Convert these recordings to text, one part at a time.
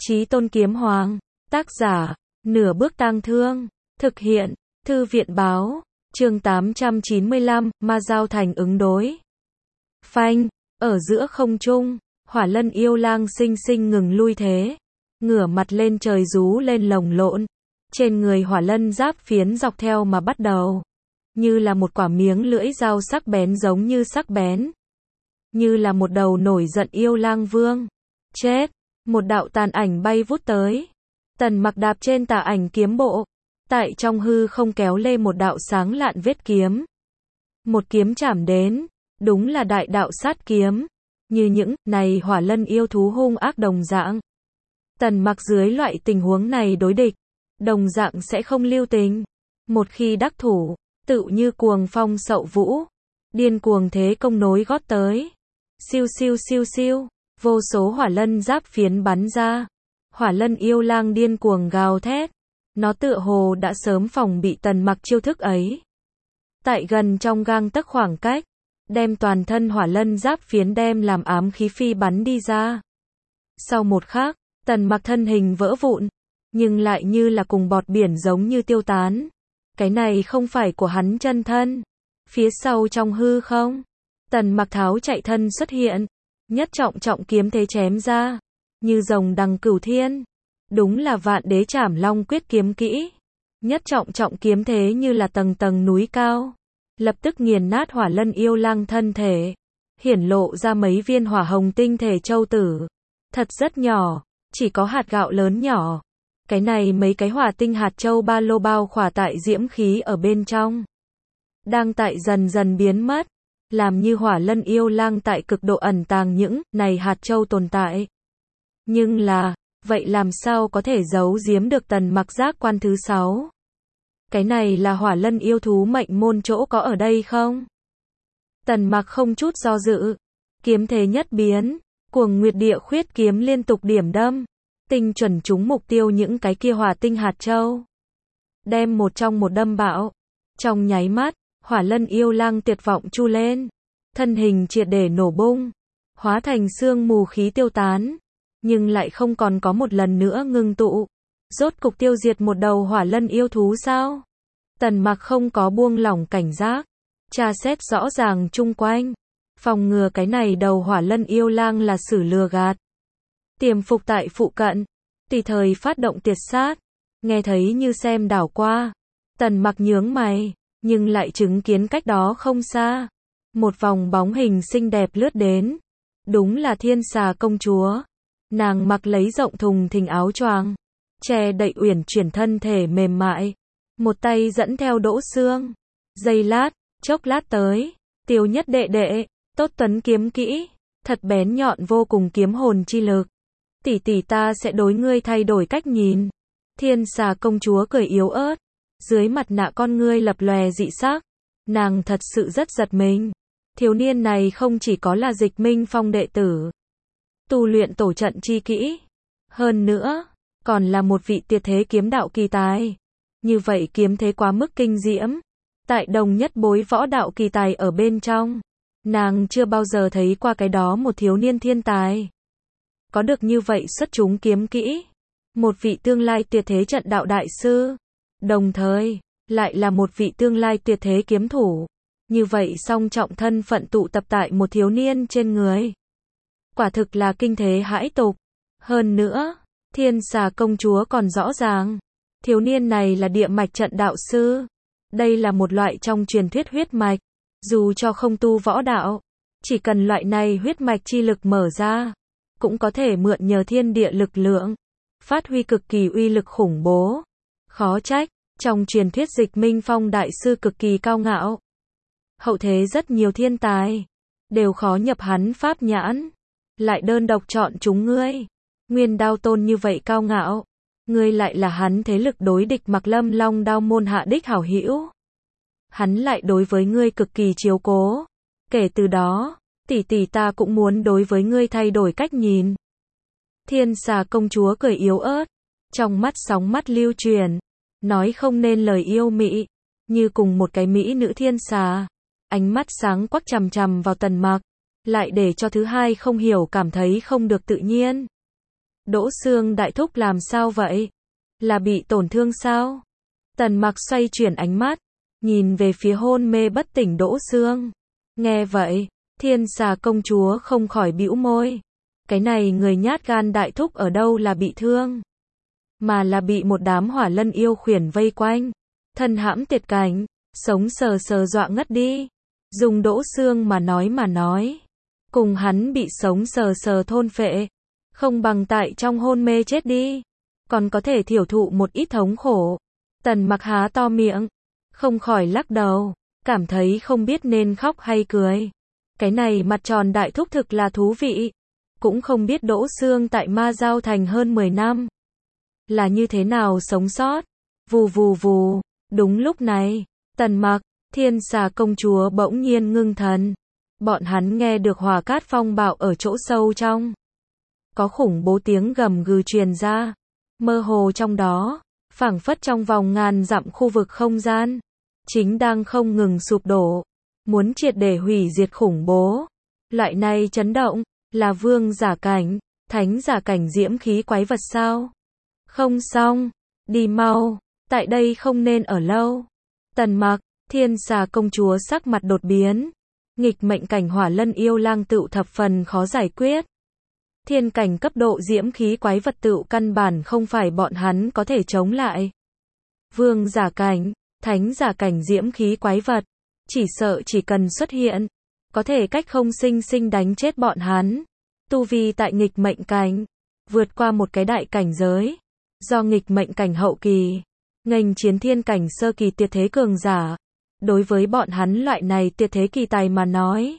Chí Tôn Kiếm Hoàng, tác giả, Nửa Bước Tang Thương, thực hiện, Thư viện báo, chương 895, Ma Giao Thành ứng đối. Phanh, ở giữa không trung, Hỏa Lân yêu lang xinh xinh ngừng lui thế, ngửa mặt lên trời rú lên lồng lộn, trên người Hỏa Lân giáp phiến dọc theo mà bắt đầu, như là một quả miếng lưỡi dao sắc bén giống như sắc bén, như là một đầu nổi giận yêu lang vương. Chết! Một đạo tàn ảnh bay vút tới. Tần Mặc đạp trên tà ảnh kiếm bộ, tại trong hư không kéo lê một đạo sáng lạn vết kiếm. Một kiếm chảm đến, đúng là đại đạo sát kiếm, như những này Hỏa Lân yêu thú hung ác đồng dạng. Tần Mặc dưới loại tình huống này đối địch, đồng dạng sẽ không lưu tình. Một khi đắc thủ, tựu như cuồng phong sậu vũ, điên cuồng thế công nối gót tới. Siêu siêu siêu siêu, vô số Hỏa Lân giáp phiến bắn ra. Hỏa Lân yêu lang điên cuồng gào thét. Nó tựa hồ đã sớm phòng bị Tần Mặc chiêu thức ấy. Tại gần trong gang tấc khoảng cách, đem toàn thân Hỏa Lân giáp phiến đem làm ám khí phi bắn đi ra. Sau một khắc, Tần Mặc thân hình vỡ vụn, nhưng lại như là cùng bọt biển giống như tiêu tán. Cái này không phải của hắn chân thân. Phía sau trong hư không, Tần Mặc tháo chạy thân xuất hiện, nhất trọng trọng kiếm thế chém ra, như rồng đằng cửu thiên. Đúng là Vạn Đế Trảm Long Quyết kiếm kỹ. Nhất trọng trọng kiếm thế như là tầng tầng núi cao, lập tức nghiền nát Hỏa Lân yêu lang thân thể, hiển lộ ra mấy viên hỏa hồng tinh thể châu tử. Thật rất nhỏ, chỉ có hạt gạo lớn nhỏ. Cái này mấy cái hỏa tinh hạt châu ba lô bao khỏa tại diễm khí ở bên trong, đang tại dần dần biến mất, làm như Hỏa Lân yêu lang tại cực độ ẩn tàng những này hạt châu tồn tại. Nhưng là, vậy làm sao có thể giấu giếm được Tần Mặc giác quan thứ 6? Cái này là Hỏa Lân yêu thú mệnh môn chỗ có ở đây không? Tần Mặc không chút do dự, kiếm thế nhất biến, Cuồng Nguyệt Địa Khuyết kiếm liên tục điểm đâm, tinh chuẩn trúng mục tiêu những cái kia hỏa tinh hạt châu. Đem một trong một đâm bạo. Trong nháy mắt, Hỏa Lân yêu lang tuyệt vọng chu lên, thân hình triệt để nổ bung, hóa thành sương mù khí tiêu tán, nhưng lại không còn có một lần nữa ngưng tụ. Rốt cục tiêu diệt một đầu Hỏa Lân yêu thú sao? Tần Mặc không có buông lỏng cảnh giác, tra xét rõ ràng chung quanh, phòng ngừa cái này đầu Hỏa Lân yêu lang là xử lừa gạt. Tiềm phục tại phụ cận, tùy thời phát động tiệt sát. Nghe thấy như xem đảo qua, Tần Mặc nhướng mày, nhưng lại chứng kiến cách đó không xa, một vòng bóng hình xinh đẹp lướt đến. Đúng là Thiên Xà công chúa. Nàng mặc lấy rộng thùng thình áo choàng, che đậy uyển chuyển thân thể mềm mại, một tay dẫn theo Đỗ Xương. Giây lát, chốc lát tới, Tiêu Nhất đệ đệ, tốt tuấn kiếm kỹ, thật bén nhọn vô cùng kiếm hồn chi lực. Tỷ tỷ ta sẽ đối ngươi thay đổi cách nhìn. Thiên Xà công chúa cười yếu ớt, dưới mặt nạ con ngươi lập lòe dị sắc. Nàng thật sự rất giật mình. Thiếu niên này không chỉ có là Dịch Minh Phong đệ tử, tu luyện tổ trận chi kỹ, hơn nữa, còn là một vị tuyệt thế kiếm đạo kỳ tài. Như vậy kiếm thế quá mức kinh diễm. Tại đồng nhất bối võ đạo kỳ tài ở bên trong, nàng chưa bao giờ thấy qua cái đó một thiếu niên thiên tài có được như vậy xuất chúng kiếm kỹ. Một vị tương lai tuyệt thế trận đạo đại sư, đồng thời, lại là một vị tương lai tuyệt thế kiếm thủ. Như vậy song trọng thân phận tụ tập tại một thiếu niên trên người. Quả thực là kinh thế hãi tục. Hơn nữa, Thiên Xà công chúa còn rõ ràng, thiếu niên này là địa mạch trận đạo sư. Đây là một loại trong truyền thuyết huyết mạch. Dù cho không tu võ đạo, chỉ cần loại này huyết mạch chi lực mở ra, cũng có thể mượn nhờ thiên địa lực lượng, phát huy cực kỳ uy lực khủng bố. Khó trách, trong truyền thuyết Dịch Minh Phong đại sư cực kỳ cao ngạo. Hậu thế rất nhiều thiên tài, đều khó nhập hắn pháp nhãn. Lại đơn độc chọn chúng ngươi. Nguyên Đao Tôn như vậy cao ngạo, ngươi lại là hắn thế lực đối địch Mặc Lâm Long Đao môn hạ đích hảo hữu. Hắn lại đối với ngươi cực kỳ chiếu cố. Kể từ đó, tỷ tỷ ta cũng muốn đối với ngươi thay đổi cách nhìn. Thiên Xà công chúa cười yếu ớt, trong mắt sóng mắt lưu truyền, nói không nên lời yêu mị, như cùng một cái mỹ nữ thiên xà. Ánh mắt sáng quắc chằm chằm vào Tần Mặc, lại để cho thứ hai không hiểu cảm thấy không được tự nhiên. Đỗ Xương đại thúc làm sao vậy? Là bị tổn thương sao? Tần Mặc xoay chuyển ánh mắt, nhìn về phía hôn mê bất tỉnh Đỗ Xương. Nghe vậy, Thiên Xà công chúa không khỏi bĩu môi. Cái này người nhát gan đại thúc ở đâu là bị thương, mà là bị một đám hỏa lân yêu khuyển vây quanh, thân hãm tuyệt cảnh, sống sờ sờ dọa ngất đi. Dùng Đỗ Xương mà nói, cùng hắn bị sống sờ sờ thôn phệ, không bằng tại trong hôn mê chết đi, còn có thể thiểu thụ một ít thống khổ. Tần Mặc há to miệng, không khỏi lắc đầu, cảm thấy không biết nên khóc hay cười. Cái này mặt tròn đại thúc thực là thú vị. Cũng không biết Đỗ Xương tại Ma Giao Thành hơn 10 năm là như thế nào sống sót. Vù vù vù, đúng lúc này, Tần Mặc, Thiên Xà công chúa bỗng nhiên ngưng thần. Bọn hắn nghe được hỏa cát phong bạo ở chỗ sâu trong. Có khủng bố tiếng gầm gừ truyền ra. Mơ hồ trong đó, phảng phất trong vòng ngàn dặm khu vực không gian, chính đang không ngừng sụp đổ, muốn triệt để hủy diệt khủng bố. Loại này chấn động, là vương giả cảnh, thánh giả cảnh diễm khí quái vật sao? Không xong, đi mau, tại đây không nên ở lâu. Tần Mặc, Thiên Xà công chúa sắc mặt đột biến. Nghịch mệnh cảnh hỏa lân yêu lang tựu thập phần khó giải quyết. Thiên cảnh cấp độ diễm khí quái vật tựu căn bản không phải bọn hắn có thể chống lại. Vương giả cảnh, thánh giả cảnh diễm khí quái vật, chỉ sợ chỉ cần xuất hiện, có thể cách không sinh sinh đánh chết bọn hắn. Tu vi tại nghịch mệnh cảnh, vượt qua một cái đại cảnh giới. Do nghịch mệnh cảnh hậu kỳ, nghênh chiến thiên cảnh sơ kỳ tuyệt thế cường giả. Đối với bọn hắn loại này tuyệt thế kỳ tài mà nói,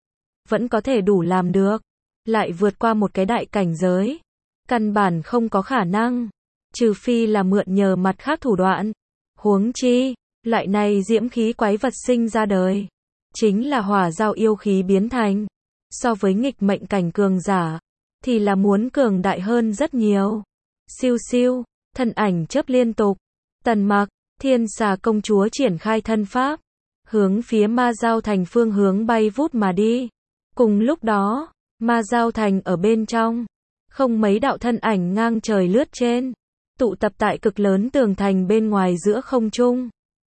vẫn có thể đủ làm được. Lại vượt qua một cái đại cảnh giới, căn bản không có khả năng. Trừ phi là mượn nhờ mặt khác thủ đoạn. Huống chi, loại này diễm khí quái vật sinh ra đời, chính là hỏa giao yêu khí biến thành. So với nghịch mệnh cảnh cường giả, thì là muốn cường đại hơn rất nhiều. Siêu siêu, thân ảnh chớp liên tục. Tần Mặc, Thiên Xà công chúa triển khai thân pháp, hướng phía Ma Giao Thành phương hướng bay vút mà đi. Cùng lúc đó, Ma Giao Thành ở bên trong, không mấy đạo thân ảnh ngang trời lướt trên, tụ tập tại cực lớn tường thành bên ngoài giữa không trung.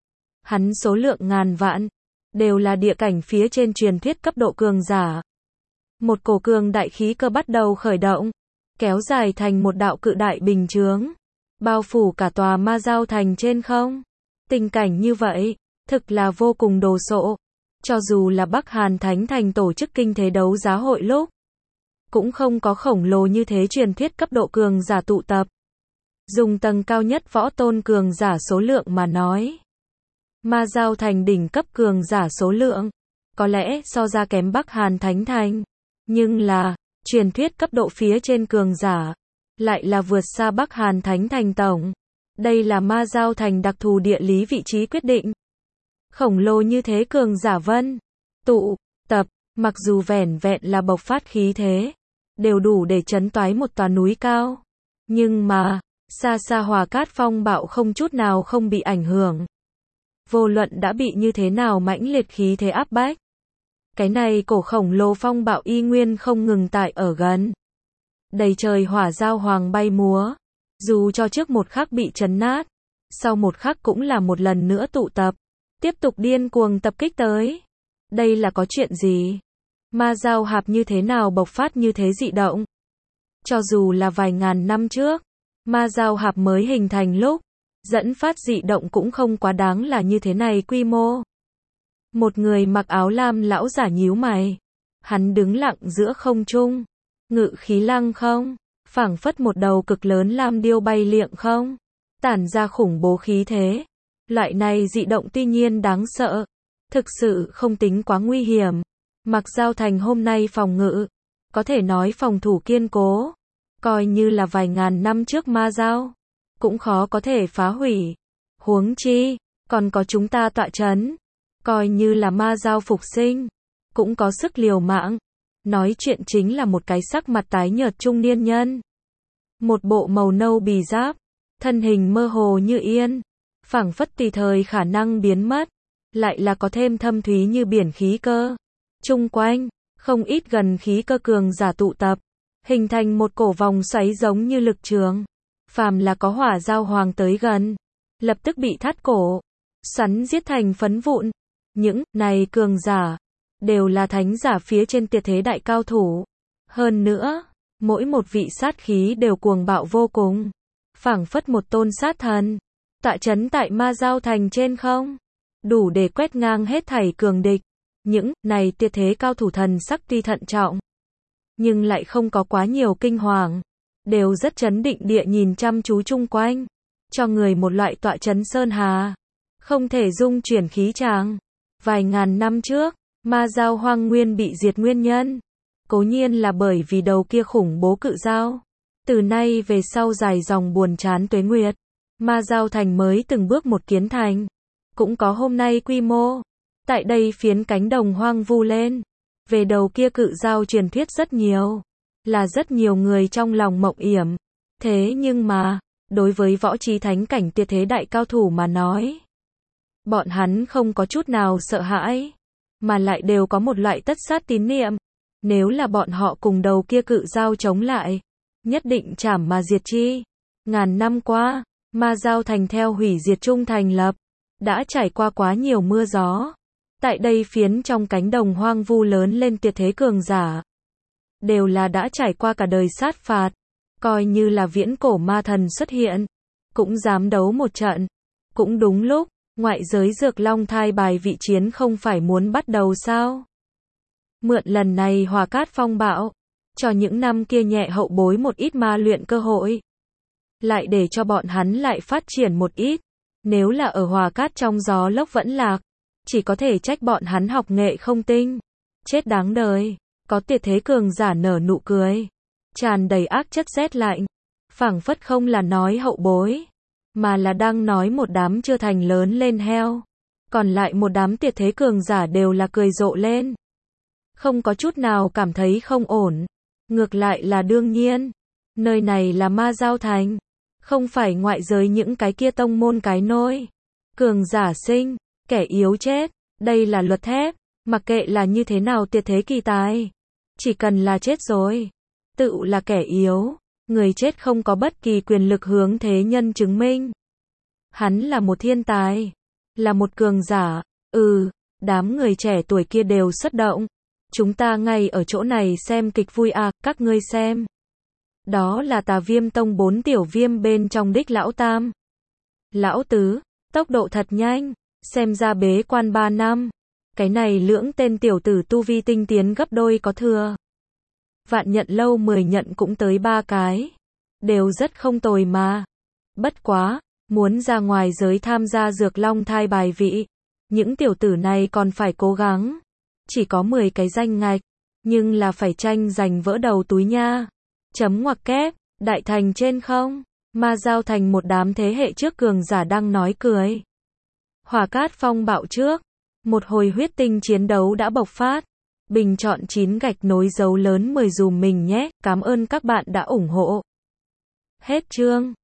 Hắn số lượng ngàn vạn, đều là địa cảnh phía trên truyền thuyết cấp độ cường giả. Một cổ cường đại khí cơ bắt đầu khởi động, kéo dài thành một đạo cự đại bình chướng, bao phủ cả tòa Ma Giao Thành trên không. Tình cảnh như vậy, thực là vô cùng đồ sộ. Cho dù là Bắc Hàn Thánh Thành tổ chức kinh thế đấu giá hội lúc, cũng không có khổng lồ như thế truyền thuyết cấp độ cường giả tụ tập. Dùng tầng cao nhất võ tôn cường giả số lượng mà nói, Ma Giao Thành đỉnh cấp cường giả số lượng, có lẽ so ra kém Bắc Hàn Thánh Thành. Nhưng là, truyền thuyết cấp độ phía trên cường giả, lại là vượt xa Bắc Hàn Thánh Thành tổng. Đây là Ma Giao Thành đặc thù địa lý vị trí quyết định. Khổng lồ như thế cường giả vân tụ tập, mặc dù vẻn vẹn là bộc phát khí thế, đều đủ để chấn toái một tòa núi cao. Nhưng mà, xa xa hỏa cát phong bạo không chút nào không bị ảnh hưởng. Vô luận đã bị như thế nào mãnh liệt khí thế áp bách, cái này cổ khổng lồ phong bạo y nguyên không ngừng tại ở gần. Đầy trời hỏa giao hoàng bay múa, dù cho trước một khắc bị chấn nát, sau một khắc cũng là một lần nữa tụ tập, tiếp tục điên cuồng tập kích tới. Đây là có chuyện gì? Ma Giao Hạp như thế nào bộc phát như thế dị động? Cho dù là vài ngàn năm trước, Ma Giao Hạp mới hình thành lúc, dẫn phát dị động cũng không quá đáng là như thế này quy mô. Một người mặc áo lam lão giả nhíu mày. Hắn đứng lặng giữa không trung, ngự khí lăng không, phảng phất một đầu cực lớn lam điêu bay liệng không, tản ra khủng bố khí thế. Loại này dị động tuy nhiên đáng sợ, thực sự không tính quá nguy hiểm. Mặc Giao Thành hôm nay phòng ngự, có thể nói phòng thủ kiên cố, coi như là vài ngàn năm trước Ma Giao, cũng khó có thể phá hủy. Huống chi, còn có chúng ta tọa chấn, coi như là Ma Giao phục sinh, cũng có sức liều mạng. Nói chuyện chính là một cái sắc mặt tái nhợt trung niên nhân. Một bộ màu nâu bì giáp, thân hình mơ hồ như yên, phảng phất tùy thời khả năng biến mất, lại là có thêm thâm thúy như biển khí cơ. Chung quanh, không ít gần khí cơ cường giả tụ tập, hình thành một cổ vòng xoáy giống như lực trường. Phàm là có hỏa giao hoàng tới gần, lập tức bị thắt cổ, xoắn giết thành phấn vụn. Những này cường giả đều là thánh giả phía trên tuyệt thế đại cao thủ. Hơn nữa, mỗi một vị sát khí đều cuồng bạo vô cùng, phảng phất một tôn sát thần, tọa chấn tại Ma Giao Thành trên không, đủ để quét ngang hết thảy cường địch. Những này tuyệt thế cao thủ thần sắc tuy thận trọng, nhưng lại không có quá nhiều kinh hoàng, đều rất trấn định địa nhìn chăm chú chung quanh, cho người một loại tọa chấn sơn hà, không thể dung chuyển khí tràng. Vài ngàn năm trước, Ma Giao Hoang Nguyên bị diệt nguyên nhân, cố nhiên là bởi vì đầu kia khủng bố cự giao. Từ nay về sau dài dòng buồn chán tuế nguyệt, Ma Giao Thành mới từng bước một kiến thành, cũng có hôm nay quy mô. Tại đây phiến cánh đồng hoang vu lên, về đầu kia cự giao truyền thuyết rất nhiều, là rất nhiều người trong lòng mộng yểm. Thế nhưng mà, đối với võ trí thánh cảnh tuyệt thế đại cao thủ mà nói, bọn hắn không có chút nào sợ hãi, mà lại đều có một loại tất sát tín niệm. Nếu là bọn họ cùng đầu kia cự giao chống lại, nhất định chảm mà diệt chi. Ngàn năm qua, Ma Giao Thành theo hủy diệt trung thành lập, đã trải qua quá nhiều mưa gió. Tại đây phiến trong cánh đồng hoang vu lớn lên tuyệt thế cường giả, đều là đã trải qua cả đời sát phạt, coi như là viễn cổ ma thần xuất hiện, cũng dám đấu một trận. Cũng đúng lúc, ngoại giới Dược Long thai bài vị chiến không phải muốn bắt đầu sao? Mượn lần này Hỏa Cát phong bạo, cho những năm kia nhẹ hậu bối một ít ma luyện cơ hội, lại để cho bọn hắn lại phát triển một ít. Nếu là ở Hỏa Cát trong gió lốc vẫn lạc, chỉ có thể trách bọn hắn học nghệ không tinh. Chết đáng đời. Có tuyệt thế cường giả nở nụ cười, tràn đầy ác chất rét lạnh, phảng phất không là nói hậu bối, mà là đang nói một đám chưa thành lớn lên heo. Còn lại một đám tuyệt thế cường giả đều là cười rộ lên, không có chút nào cảm thấy không ổn. Ngược lại là đương nhiên, nơi này là Ma Giao Thành, không phải ngoại giới những cái kia tông môn cái nôi. Cường giả sinh, kẻ yếu chết, đây là luật thép, mặc kệ là như thế nào tuyệt thế kỳ tài, chỉ cần là chết rồi, tự là kẻ yếu, người chết không có bất kỳ quyền lực hướng thế nhân chứng minh. Hắn là một thiên tài, là một cường giả. Đám người trẻ tuổi kia đều xuất động. Chúng ta ngay ở chỗ này xem kịch vui à, các ngươi xem. Đó là Tà Viêm Tông 4 tiểu viêm bên trong đích lão tam. Lão tứ, tốc độ thật nhanh, xem ra bế quan 3 năm. Cái này lưỡng tên tiểu tử tu vi tinh tiến gấp đôi có thừa. Vạn nhận lâu 10 nhận cũng tới 3 cái. Đều rất không tồi mà. Bất quá, muốn ra ngoài giới tham gia Dược Long thai bài vị, những tiểu tử này còn phải cố gắng. Chỉ có 10 cái danh ngạch, nhưng là phải tranh giành vỡ đầu túi nha. Chấm ngoặc kép, đại thành trên không, Ma Giao Thành một đám thế hệ trước cường giả đang nói cười. Hỏa Cát phong bạo trước, một hồi huyết tinh chiến đấu đã bộc phát. Bình chọn 9 gạch nối dấu lớn 10 dùm mình nhé, cảm ơn các bạn đã ủng hộ. Hết chương.